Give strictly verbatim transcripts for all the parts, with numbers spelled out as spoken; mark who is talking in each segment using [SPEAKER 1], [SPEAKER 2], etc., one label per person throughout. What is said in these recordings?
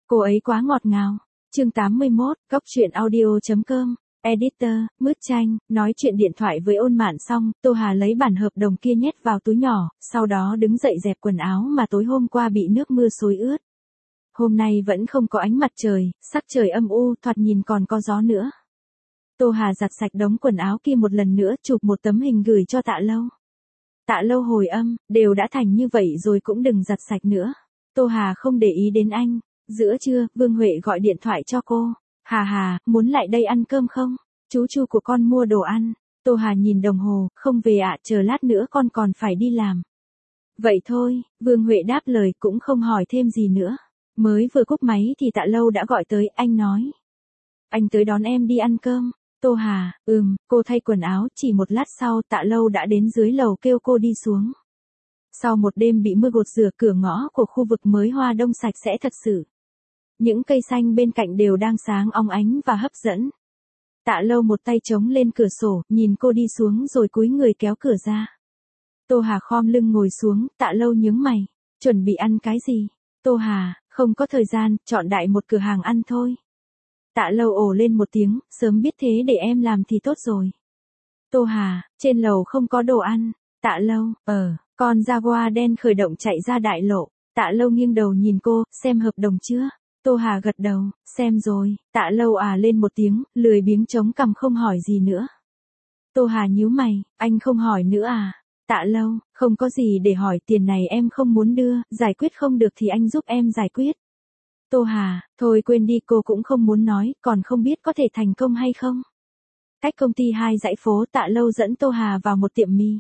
[SPEAKER 1] Cô ấy quá ngọt ngào. Chương tám mươi mốt, góc truyện audio.com. Editor, Mứt Chanh, nói chuyện điện thoại với Ôn Mạn xong, Tô Hà lấy bản hợp đồng kia nhét vào túi nhỏ, sau đó đứng dậy dẹp quần áo mà tối hôm qua bị nước mưa xối ướt. Hôm nay vẫn không có ánh mặt trời, sắc trời âm u, thoạt nhìn còn có gió nữa. Tô Hà giặt sạch đống quần áo kia một lần nữa, chụp một tấm hình gửi cho Tạ Lâu. Tạ Lâu hồi âm, đều đã thành như vậy rồi cũng đừng giặt sạch nữa. Tô Hà không để ý đến anh. Giữa trưa, Vương Huệ gọi điện thoại cho cô. Hà Hà, muốn lại đây ăn cơm không? Chú Chu của con mua đồ ăn. Tô Hà nhìn đồng hồ, không về ạ, chờ lát nữa con còn phải đi làm. Vậy thôi, Vương Huệ đáp lời cũng không hỏi thêm gì nữa. Mới vừa cúp máy thì Tạ Lâu đã gọi tới, anh nói. Anh tới đón em đi ăn cơm. Tô Hà, ừm, cô thay quần áo, chỉ một lát sau Tạ Lâu đã đến dưới lầu kêu cô đi xuống. Sau một đêm bị mưa gột rửa, cửa ngõ của khu vực mới hoa đông sạch sẽ thật sự. Những cây xanh bên cạnh đều đang sáng óng ánh và hấp dẫn. Tạ Lâu một tay chống lên cửa sổ, nhìn cô đi xuống rồi cúi người kéo cửa ra. Tô Hà khom lưng ngồi xuống, Tạ Lâu nhướng mày. Chuẩn bị ăn cái gì? Tô Hà, không có thời gian, chọn đại một cửa hàng ăn thôi. Tạ Lâu ồ lên một tiếng, sớm biết thế để em làm thì tốt rồi. Tô Hà, trên lầu không có đồ ăn. Tạ Lâu, ờ, con Jaguar đen khởi động chạy ra đại lộ. Tạ Lâu nghiêng đầu nhìn cô, xem hợp đồng chưa? Tô Hà gật đầu, xem rồi. Tạ Lâu à lên một tiếng, lười biếng chống cằm không hỏi gì nữa. Tô Hà nhíu mày, anh không hỏi nữa à? Tạ Lâu, không có gì để hỏi, tiền này em không muốn đưa, giải quyết không được thì anh giúp em giải quyết. Tô Hà, thôi quên đi, cô cũng không muốn nói, còn không biết có thể thành công hay không. Cách công ty hai dãy phố, Tạ Lâu dẫn Tô Hà vào một tiệm mì.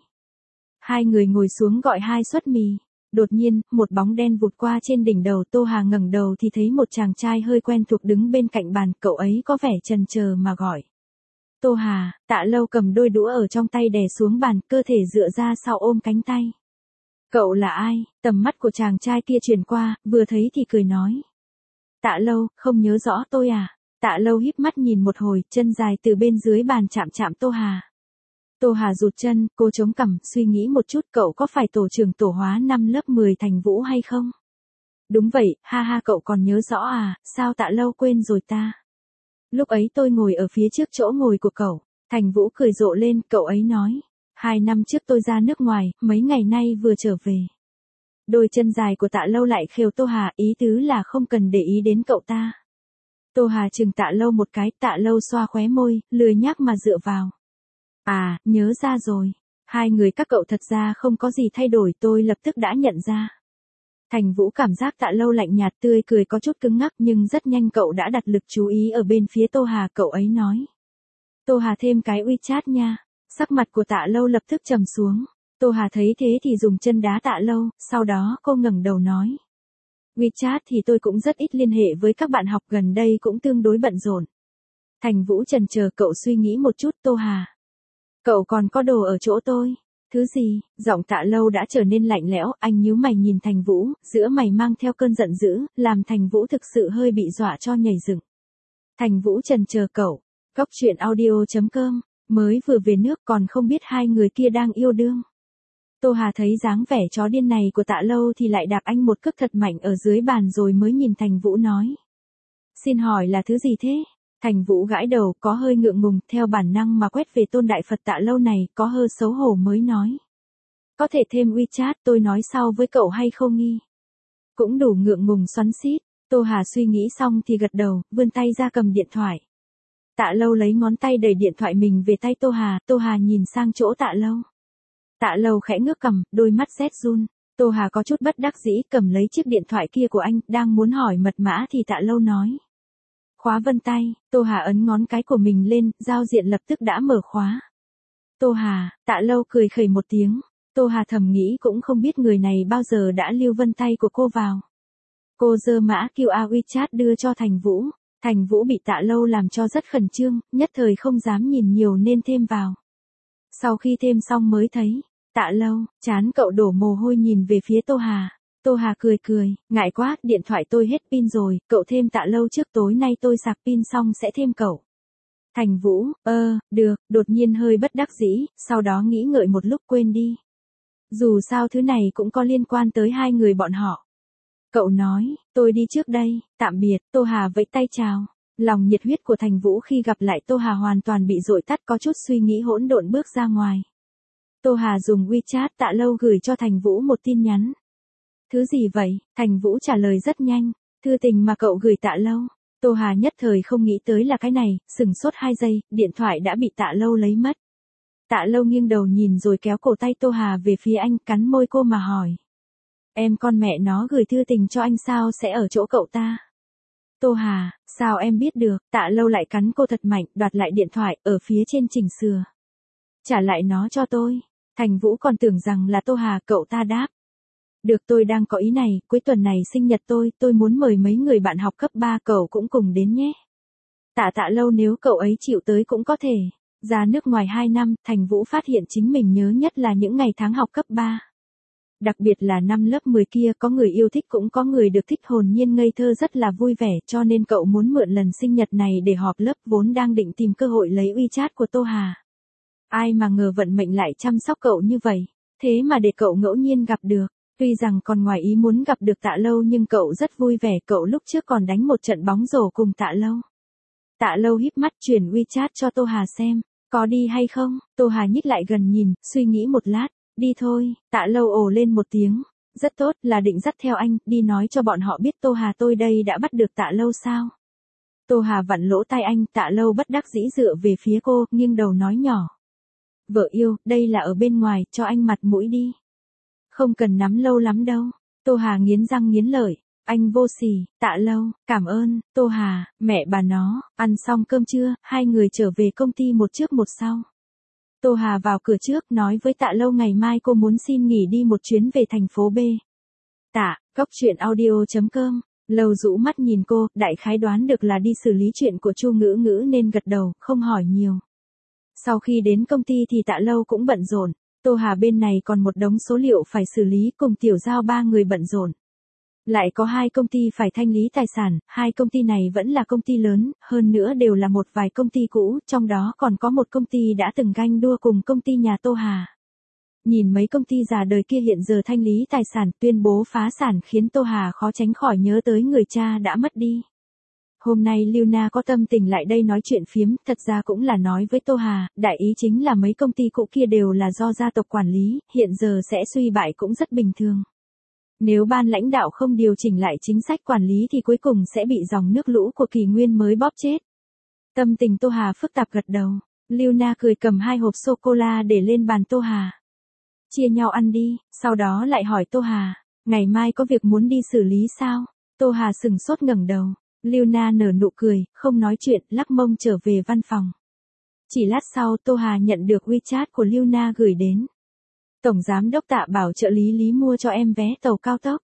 [SPEAKER 1] Hai người ngồi xuống gọi hai suất mì. Đột nhiên, một bóng đen vụt qua trên đỉnh đầu. Tô Hà ngẩng đầu thì thấy một chàng trai hơi quen thuộc đứng bên cạnh bàn, cậu ấy có vẻ chần chờ mà gọi. Tô Hà, Tạ Lâu cầm đôi đũa ở trong tay đè xuống bàn, cơ thể dựa ra sau ôm cánh tay. Cậu là ai? Tầm mắt của chàng trai kia chuyển qua, vừa thấy thì cười nói. Tạ Lâu, không nhớ rõ tôi à? Tạ Lâu híp mắt nhìn một hồi, chân dài từ bên dưới bàn chạm chạm Tô Hà. Tô Hà rụt chân, cô chống cằm, suy nghĩ một chút, cậu có phải tổ trưởng tổ hóa năm lớp mười Thành Vũ hay không? Đúng vậy, ha ha, cậu còn nhớ rõ à, sao Tạ Lâu quên rồi ta? Lúc ấy tôi ngồi ở phía trước chỗ ngồi của cậu. Thành Vũ cười rộ lên, cậu ấy nói. Hai năm trước tôi ra nước ngoài, mấy ngày nay vừa trở về. Đôi chân dài của Tạ Lâu lại khều Tô Hà, ý tứ là không cần để ý đến cậu ta. Tô Hà chừng Tạ Lâu một cái, Tạ Lâu xoa khóe môi, lười nhác mà dựa vào. À, nhớ ra rồi. Hai người các cậu thật ra không có gì thay đổi, tôi lập tức đã nhận ra. Thành Vũ cảm giác Tạ Lâu lạnh nhạt, tươi cười có chút cứng ngắc, nhưng rất nhanh cậu đã đặt lực chú ý ở bên phía Tô Hà, cậu ấy nói. Tô Hà thêm cái WeChat nha. Sắc mặt của Tạ Lâu lập tức trầm xuống. Tô Hà thấy thế thì dùng chân đá Tạ Lâu, sau đó cô ngẩng đầu nói. WeChat thì tôi cũng rất ít liên hệ với các bạn học, gần đây cũng tương đối bận rộn. Thành Vũ chần chờ, cậu suy nghĩ một chút. Tô Hà. Cậu còn có đồ ở chỗ tôi. Thứ gì? Giọng Tạ Lâu đã trở nên lạnh lẽo, anh nhíu mày nhìn Thành Vũ, giữa mày mang theo cơn giận dữ, làm Thành Vũ thực sự hơi bị dọa cho nhảy dựng. Thành Vũ chần chờ, cậu. Góc truyện audio.com. Mới vừa về nước còn không biết hai người kia đang yêu đương. Tô Hà thấy dáng vẻ chó điên này của Tạ Lâu thì lại đạp anh một cước thật mạnh ở dưới bàn rồi mới nhìn Thành Vũ nói. Xin hỏi là thứ gì thế? Thành Vũ gãi đầu, có hơi ngượng ngùng, theo bản năng mà quét về tôn đại Phật Tạ Lâu này, có hơi xấu hổ mới nói. Có thể thêm WeChat, tôi nói sau với cậu hay không nghi? Cũng đủ ngượng ngùng xoắn xít. Tô Hà suy nghĩ xong thì gật đầu, vươn tay ra cầm điện thoại. Tạ Lâu lấy ngón tay đẩy điện thoại mình về tay Tô Hà, Tô Hà nhìn sang chỗ Tạ Lâu. Tạ Lâu khẽ ngước cằm, đôi mắt rét run. Tô Hà có chút bất đắc dĩ cầm lấy chiếc điện thoại kia của anh, đang muốn hỏi mật mã thì Tạ Lâu nói. Khóa vân tay. Tô Hà ấn ngón cái của mình lên, giao diện lập tức đã mở khóa. Tô Hà, Tạ Lâu cười khẩy một tiếng. Tô Hà thầm nghĩ cũng không biết người này bao giờ đã lưu vân tay của cô vào. Cô giơ mã quy rờ WeChat đưa cho Thành Vũ. Thành Vũ bị Tạ Lâu làm cho rất khẩn trương, nhất thời không dám nhìn nhiều nên thêm vào. Sau khi thêm xong mới thấy. Tạ Lâu, chán cậu đổ mồ hôi nhìn về phía Tô Hà. Tô Hà cười cười, ngại quá, điện thoại tôi hết pin rồi, cậu thêm Tạ Lâu trước, tối nay tôi sạc pin xong sẽ thêm cậu. Thành Vũ, ơ, được, đột nhiên hơi bất đắc dĩ, sau đó nghĩ ngợi một lúc quên đi. Dù sao thứ này cũng có liên quan tới hai người bọn họ. Cậu nói, tôi đi trước đây, tạm biệt, Tô Hà vẫy tay chào. Lòng nhiệt huyết của Thành Vũ khi gặp lại Tô Hà hoàn toàn bị dội tắt, có chút suy nghĩ hỗn độn bước ra ngoài. Tô Hà dùng WeChat Tạ Lâu gửi cho Thành Vũ một tin nhắn. Thứ gì vậy? Thành Vũ trả lời rất nhanh. Thư tình mà cậu gửi Tạ Lâu. Tô Hà nhất thời không nghĩ tới là cái này, sừng sốt hai giây, điện thoại đã bị Tạ Lâu lấy mất. Tạ Lâu nghiêng đầu nhìn rồi kéo cổ tay Tô Hà về phía anh, cắn môi cô mà hỏi. Em con mẹ nó gửi thư tình cho anh sao sẽ ở chỗ cậu ta? Tô Hà, sao em biết được? Tạ Lâu lại cắn cô thật mạnh, đoạt lại điện thoại, ở phía trên chỉnh sửa. Trả lại nó cho tôi. Thành Vũ còn tưởng rằng là Tô Hà, cậu ta đáp. Được, tôi đang có ý này, cuối tuần này sinh nhật tôi, tôi muốn mời mấy người bạn học cấp ba, cậu cũng cùng đến nhé. Tạ Tạ Lâu, nếu cậu ấy chịu tới cũng có thể. Ra nước ngoài hai năm, Thành Vũ phát hiện chính mình nhớ nhất là những ngày tháng học cấp ba. Đặc biệt là năm lớp mười kia, có người yêu thích cũng có người được thích, hồn nhiên ngây thơ rất là vui vẻ, cho nên cậu muốn mượn lần sinh nhật này để họp lớp, vốn đang định tìm cơ hội lấy WeChat của Tô Hà. Ai mà ngờ vận mệnh lại chăm sóc cậu như vậy, thế mà để cậu ngẫu nhiên gặp được. Tuy rằng còn ngoài ý muốn gặp được Tạ Lâu nhưng cậu rất vui vẻ, cậu lúc trước còn đánh một trận bóng rổ cùng Tạ Lâu. Tạ Lâu híp mắt chuyển WeChat cho Tô Hà xem, có đi hay không? Tô Hà nhích lại gần nhìn, suy nghĩ một lát, đi thôi. Tạ Lâu ồ lên một tiếng, rất tốt, là định dắt theo anh, đi nói cho bọn họ biết Tô Hà tôi đây đã bắt được Tạ Lâu sao? Tô Hà vặn lỗ tai anh, Tạ Lâu bất đắc dĩ dựa về phía cô, nghiêng đầu nói nhỏ. Vợ yêu, đây là ở bên ngoài, cho anh mặt mũi đi. Không cần nắm lâu lắm đâu. Tô Hà nghiến răng nghiến lợi. Anh vô sỉ. Tạ Lâu, cảm ơn. Tô Hà, mẹ bà nó. Ăn xong cơm trưa, hai người trở về công ty một trước một sau. Tô Hà vào cửa trước, nói với Tạ Lâu ngày mai cô muốn xin nghỉ đi một chuyến về thành phố B. Tạ, cốc truyện audio chấm com. Lâu rũ mắt nhìn cô, đại khái đoán được là đi xử lý chuyện của Chu Ngữ Ngữ nên gật đầu, không hỏi nhiều. Sau khi đến công ty thì Tạ Lâu cũng bận rộn. Tô Hà bên này còn một đống số liệu phải xử lý, cùng Tiểu Giao ba người bận rộn. Lại có hai công ty phải thanh lý tài sản, hai công ty này vẫn là công ty lớn, hơn nữa đều là một vài công ty cũ, trong đó còn có một công ty đã từng ganh đua cùng công ty nhà Tô Hà. Nhìn mấy công ty già đời kia hiện giờ thanh lý tài sản, tuyên bố phá sản khiến Tô Hà khó tránh khỏi nhớ tới người cha đã mất đi. Hôm nay Liuna có tâm tình lại đây nói chuyện phiếm, thật ra cũng là nói với Tô Hà, đại ý chính là mấy công ty cũ kia đều là do gia tộc quản lý, hiện giờ sẽ suy bại cũng rất bình thường. Nếu ban lãnh đạo không điều chỉnh lại chính sách quản lý thì cuối cùng sẽ bị dòng nước lũ của kỷ nguyên mới bóp chết. Tâm tình Tô Hà phức tạp gật đầu, Liuna cười cầm hai hộp sô-cô-la để lên bàn Tô Hà. Chia nhau ăn đi, sau đó lại hỏi Tô Hà, ngày mai có việc muốn đi xử lý sao? Tô Hà sừng sốt ngẩng đầu. Liuna nở nụ cười, không nói chuyện, lắc mông trở về văn phòng. Chỉ lát sau Tô Hà nhận được WeChat của Liuna gửi đến. Tổng giám đốc Tạ bảo trợ lý Lý mua cho em vé tàu cao tốc.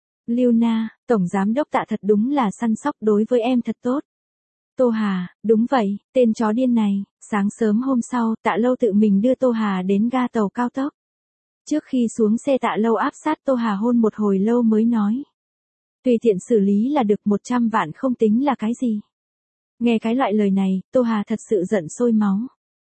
[SPEAKER 1] Liuna, tổng giám đốc Tạ thật đúng là săn sóc đối với em thật tốt. Tô Hà, đúng vậy, tên chó điên này. Sáng sớm hôm sau, Tạ Lâu tự mình đưa Tô Hà đến ga tàu cao tốc. Trước khi xuống xe Tạ Lâu áp sát Tô Hà hôn một hồi lâu mới nói. Tùy tiện xử lý là được, một trăm vạn không tính là cái gì. Nghe cái loại lời này, Tô Hà thật sự giận sôi máu.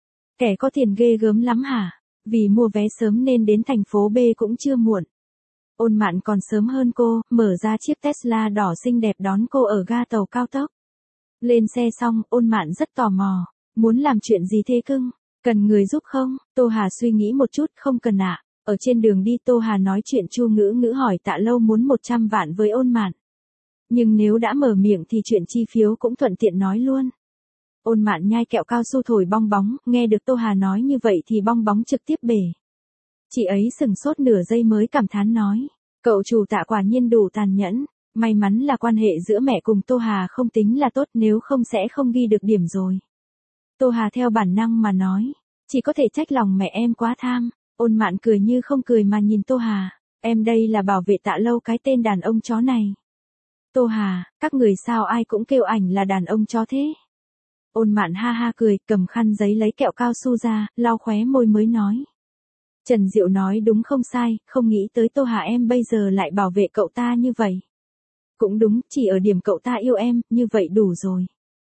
[SPEAKER 1] Kẻ có tiền ghê gớm lắm hả? Vì mua vé sớm nên đến thành phố B cũng chưa muộn. Ôn Mạn còn sớm hơn cô, mở ra chiếc Tesla đỏ xinh đẹp đón cô ở ga tàu cao tốc. Lên xe xong, Ôn Mạn rất tò mò. Muốn làm chuyện gì thế cưng? Cần người giúp không? Tô Hà suy nghĩ một chút, không cần ạ. Ở trên đường đi Tô Hà nói chuyện Chu Ngữ Ngữ hỏi Tạ Lâu muốn một trăm vạn với Ôn Mạn. Nhưng nếu đã mở miệng thì chuyện chi phiếu cũng thuận tiện nói luôn. Ôn Mạn nhai kẹo cao su thổi bong bóng, nghe được Tô Hà nói như vậy thì bong bóng trực tiếp bể. Chị ấy sừng sốt nửa giây mới cảm thán nói. Cậu chủ Tạ quả nhiên đủ tàn nhẫn. May mắn là quan hệ giữa mẹ cùng Tô Hà không tính là tốt, nếu không sẽ không ghi được điểm rồi. Tô Hà theo bản năng mà nói. Chỉ có thể trách lòng mẹ em quá tham. Ôn Mạn cười như không cười mà nhìn Tô Hà. Em đây là bảo vệ Tạ Lâu cái tên đàn ông chó này. Tô Hà, các người sao ai cũng kêu ảnh là đàn ông chó thế? Ôn Mạn ha ha cười, cầm khăn giấy lấy kẹo cao su ra, lau khóe môi mới nói. Trần Diệu nói đúng không sai, không nghĩ tới Tô Hà em bây giờ lại bảo vệ cậu ta như vậy. Cũng đúng, chỉ ở điểm cậu ta yêu em, như vậy đủ rồi.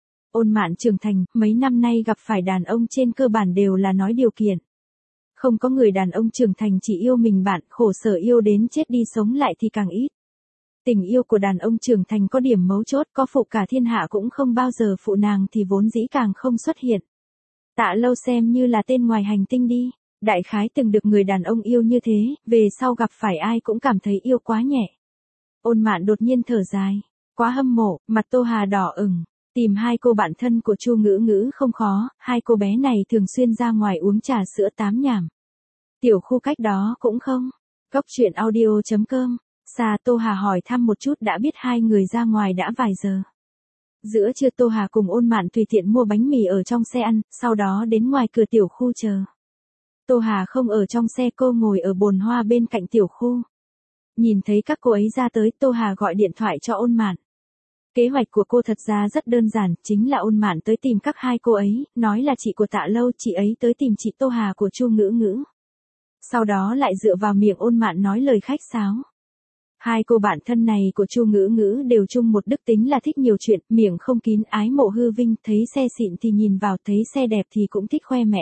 [SPEAKER 1] Ôn Mạn trưởng thành, mấy năm nay gặp phải đàn ông trên cơ bản đều là nói điều kiện. Không có người đàn ông trưởng thành chỉ yêu mình bạn, khổ sở yêu đến chết đi sống lại thì càng ít. Tình yêu của đàn ông trưởng thành có điểm mấu chốt, có phụ cả thiên hạ cũng không bao giờ phụ nàng thì vốn dĩ càng không xuất hiện. Tạ Lâu xem như là tên ngoài hành tinh đi, đại khái từng được người đàn ông yêu như thế, về sau gặp phải ai cũng cảm thấy yêu quá nhẹ. Ôn Mạn đột nhiên thở dài, quá hâm mộ, mặt Tô Hà đỏ ửng. Tìm hai cô bạn thân của Chu Ngữ Ngữ không khó, hai cô bé này thường xuyên ra ngoài uống trà sữa tám nhảm. Tiểu khu cách đó cũng không. Góc chuyện audio chấm com. Xa Tô Hà hỏi thăm một chút đã biết hai người ra ngoài đã vài giờ. Giữa trưa Tô Hà cùng Ôn Mạn tùy tiện mua bánh mì ở trong xe ăn, sau đó đến ngoài cửa tiểu khu chờ. Tô Hà không ở trong xe, cô ngồi ở bồn hoa bên cạnh tiểu khu. Nhìn thấy các cô ấy ra tới, Tô Hà gọi điện thoại cho Ôn Mạn. Kế hoạch của cô thật ra rất đơn giản, chính là Ôn Mạn tới tìm các hai cô ấy, nói là chị của Tạ Lâu, chị ấy tới tìm chị Tô Hà của Chu Ngữ Ngữ. Sau đó lại dựa vào miệng Ôn Mạn nói lời khách sáo. Hai cô bạn thân này của Chu Ngữ Ngữ đều chung một đức tính là thích nhiều chuyện, miệng không kín, ái mộ hư vinh, thấy xe xịn thì nhìn vào, thấy xe đẹp thì cũng thích khoe mẽ.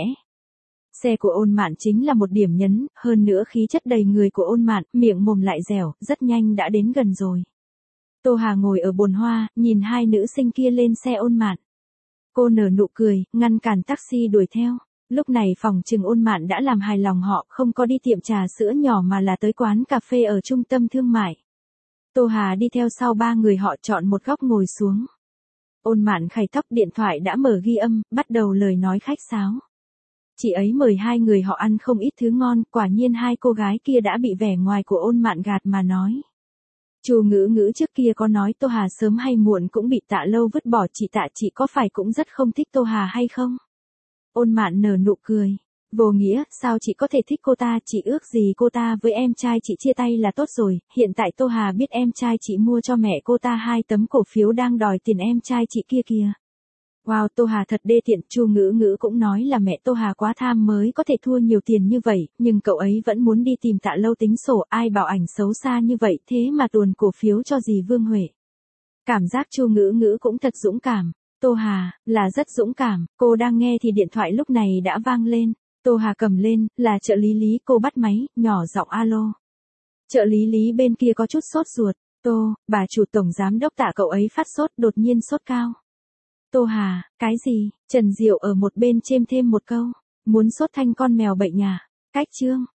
[SPEAKER 1] Xe của Ôn Mạn chính là một điểm nhấn, hơn nữa khí chất đầy người của Ôn Mạn, miệng mồm lại dẻo, rất nhanh đã đến gần rồi. Tô Hà ngồi ở bồn hoa, nhìn hai nữ sinh kia lên xe Ôn Mạn. Cô nở nụ cười, ngăn cản taxi đuổi theo. Lúc này phòng trừng Ôn Mạn đã làm hài lòng họ, không có đi tiệm trà sữa nhỏ mà là tới quán cà phê ở trung tâm thương mại. Tô Hà đi theo sau ba người họ, chọn một góc ngồi xuống. Ôn Mạn khày tóc, điện thoại đã mở ghi âm, bắt đầu lời nói khách sáo. Chị ấy mời hai người họ ăn không ít thứ ngon, quả nhiên hai cô gái kia đã bị vẻ ngoài của Ôn Mạn gạt mà nói. Chu Ngữ Ngữ trước kia có nói Tô Hà sớm hay muộn cũng bị Tạ Lâu vứt bỏ, chị Tạ chị có phải cũng rất không thích Tô Hà hay không? Ôn Mạn nở nụ cười. Vô nghĩa, sao chị có thể thích cô ta, chị ước gì cô ta với em trai chị chia tay là tốt rồi, hiện tại Tô Hà biết em trai chị mua cho mẹ cô ta hai tấm cổ phiếu đang đòi tiền em trai chị kia kìa. Wow, Tô Hà thật đê tiện, Chu Ngữ Ngữ cũng nói là mẹ Tô Hà quá tham mới có thể thua nhiều tiền như vậy, nhưng cậu ấy vẫn muốn đi tìm Tạ Lâu tính sổ, ai bảo ảnh xấu xa như vậy, thế mà tuồn cổ phiếu cho dì Vương Huệ. Cảm giác Chu Ngữ Ngữ cũng thật dũng cảm. Tô Hà, là rất dũng cảm, cô đang nghe thì điện thoại lúc này đã vang lên. Tô Hà cầm lên, là trợ lý Lý, cô bắt máy, nhỏ giọng alo. Trợ lý Lý bên kia có chút sốt ruột. Tô, bà chủ tổng giám đốc Tạ cậu ấy phát sốt, đột nhiên sốt cao. Tô Hà, cái gì? Trần Diệu ở một bên chêm thêm một câu. Muốn sốt thanh con mèo bệnh nhà. Cách chương.